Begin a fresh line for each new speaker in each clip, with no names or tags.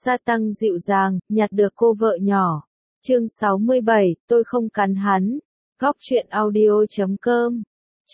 Sa tăng dịu dàng, nhặt được cô vợ nhỏ. Chương 67, tôi không cắn hắn. Góc truyện audio.com.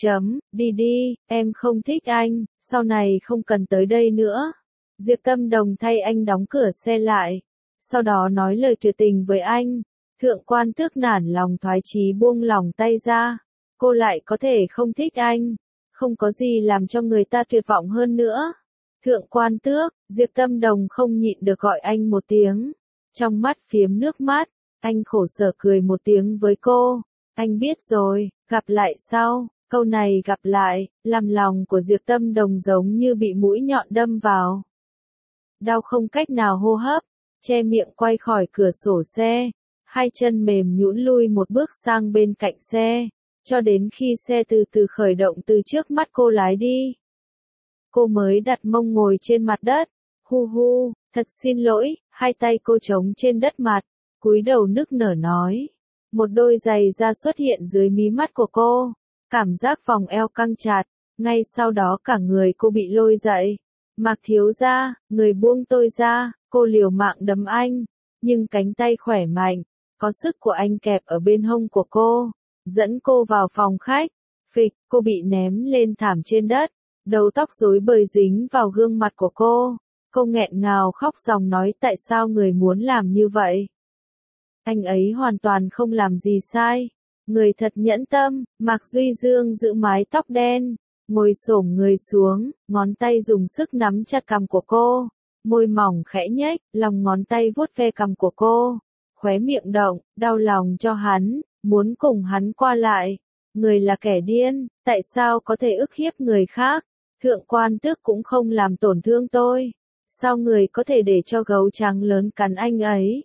Đi đi, em không thích anh, sau này không cần tới đây nữa. Diệp Tâm Đồng thay anh đóng cửa xe lại. Sau đó nói lời tuyệt tình với anh. Thượng quan Tước nản lòng thoái chí buông lòng tay ra. Cô lại có thể không thích anh. Không có gì làm cho người ta tuyệt vọng hơn nữa. Thượng quan Tước, Diệp Tâm Đồng không nhịn được gọi anh một tiếng. Trong mắt phiếm nước mắt, anh khổ sở cười một tiếng với cô. Anh biết rồi, gặp lại sau. Câu này gặp lại, làm lòng của Diệp Tâm Đồng giống như bị mũi nhọn đâm vào. Đau không cách nào hô hấp, che miệng quay khỏi cửa sổ xe. Hai chân mềm nhũn lui một bước sang bên cạnh xe, cho đến khi xe từ từ khởi động từ trước mắt cô lái đi. Cô mới đặt mông ngồi trên mặt đất. Hu hu, thật xin lỗi, hai tay cô trống trên đất mặt, cúi đầu nức nở nói. Một đôi giày da xuất hiện dưới mí mắt của cô, cảm giác vòng eo căng chặt, ngay sau đó cả người cô bị lôi dậy. Mạc thiếu gia, người buông tôi ra, cô liều mạng đấm anh, nhưng cánh tay khỏe mạnh, có sức của anh kẹp ở bên hông của cô, dẫn cô vào phòng khách. Phịch, cô bị ném lên thảm trên đất, đầu tóc rối bời dính vào gương mặt của cô. Cô nghẹn ngào khóc ròng nói tại sao người muốn làm như vậy. Anh ấy hoàn toàn không làm gì sai. Người thật nhẫn tâm. Mạc Duy Dương giữ mái tóc đen, ngồi xổm người xuống, ngón tay dùng sức nắm chặt cằm của cô, môi mỏng khẽ nhếch, lòng ngón tay vuốt ve cằm của cô, khóe miệng động, đau lòng cho hắn, muốn cùng hắn qua lại. Người là kẻ điên, tại sao có thể ức hiếp người khác? Thượng quan Tước cũng không làm tổn thương tôi, sao người có thể để cho gấu trắng lớn cắn anh ấy?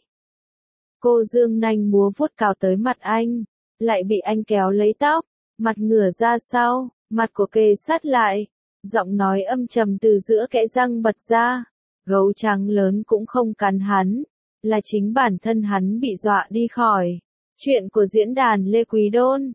Cô dương nanh múa vuốt cào tới mặt anh, lại bị anh kéo lấy tóc, mặt ngửa ra sau, mặt của kề sát lại, giọng nói âm trầm từ giữa kẽ răng bật ra. Gấu trắng lớn cũng không cắn hắn, là chính bản thân hắn bị dọa đi khỏi. Chuyện của diễn đàn Lê Quý Đôn.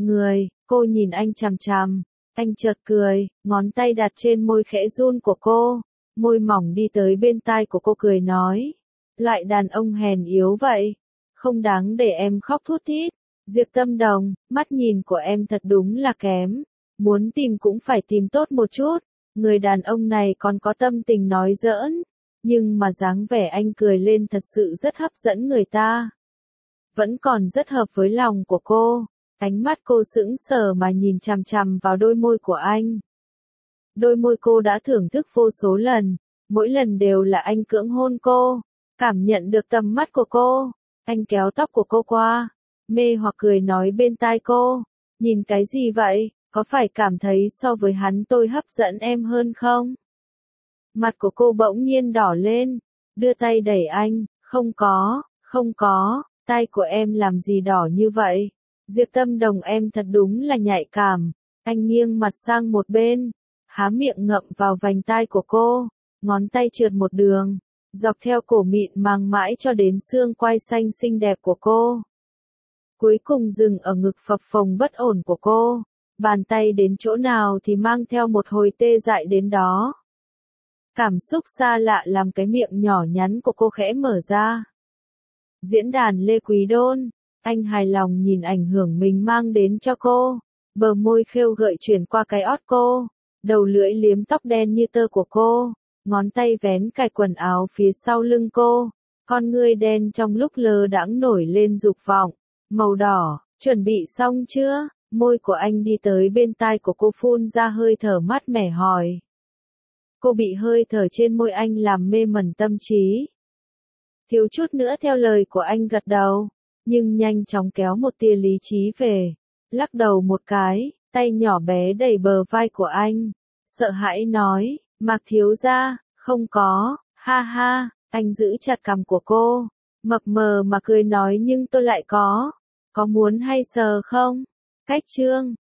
Cô nhìn anh chằm chằm, anh chợt cười, ngón tay đặt trên môi khẽ run của cô, môi mỏng đi tới bên tai của cô cười nói. Loại đàn ông hèn yếu vậy, không đáng để em khóc thút thít. Diệp Tâm Đồng, mắt nhìn của em thật đúng là kém, muốn tìm cũng phải tìm tốt một chút. Người đàn ông này còn có tâm tình nói giỡn, nhưng mà dáng vẻ anh cười lên thật sự rất hấp dẫn người ta. Vẫn còn rất hợp với lòng của cô. Ánh mắt cô sững sờ mà nhìn chằm chằm vào đôi môi của anh. Đôi môi cô đã thưởng thức vô số lần, mỗi lần đều là anh cưỡng hôn cô. Cảm nhận được tầm mắt của cô, anh kéo tóc của cô qua, mê hoặc cười nói bên tai cô. Nhìn cái gì vậy, có phải cảm thấy so với hắn tôi hấp dẫn em hơn không? Mặt của cô bỗng nhiên đỏ lên, đưa tay đẩy anh, không có, tay của em làm gì đỏ như vậy? Diệp Tâm Đồng em thật đúng là nhạy cảm. Anh nghiêng mặt sang một bên, há miệng ngậm vào vành tai của cô, ngón tay trượt một đường, dọc theo cổ mịn màng mãi cho đến xương quai xanh xinh đẹp của cô. Cuối cùng dừng ở ngực phập phồng bất ổn của cô, bàn tay đến chỗ nào thì mang theo một hồi tê dại đến đó. Cảm xúc xa lạ làm cái miệng nhỏ nhắn của cô khẽ mở ra. Diễn đàn Lê Quý Đôn, anh hài lòng nhìn ảnh hưởng mình mang đến cho cô, bờ môi khêu gợi chuyển qua cái ót cô, đầu lưỡi liếm tóc đen như tơ của cô, ngón tay vén cài quần áo phía sau lưng cô, con ngươi đen trong lúc lơ đãng nổi lên dục vọng, màu đỏ, chuẩn bị xong chưa? Môi của anh đi tới bên tai của cô phun ra hơi thở mát mẻ hỏi. Cô bị hơi thở trên môi anh làm mê mẩn tâm trí. Thiếu chút nữa theo lời của anh gật đầu, nhưng nhanh chóng kéo một tia lý trí về, lắc đầu một cái, tay nhỏ bé đẩy bờ vai của anh, sợ hãi nói, Mạc thiếu gia, không có, ha ha, anh giữ chặt cằm của cô, mập mờ mà cười nói nhưng tôi lại có muốn hay sờ không? Cách chương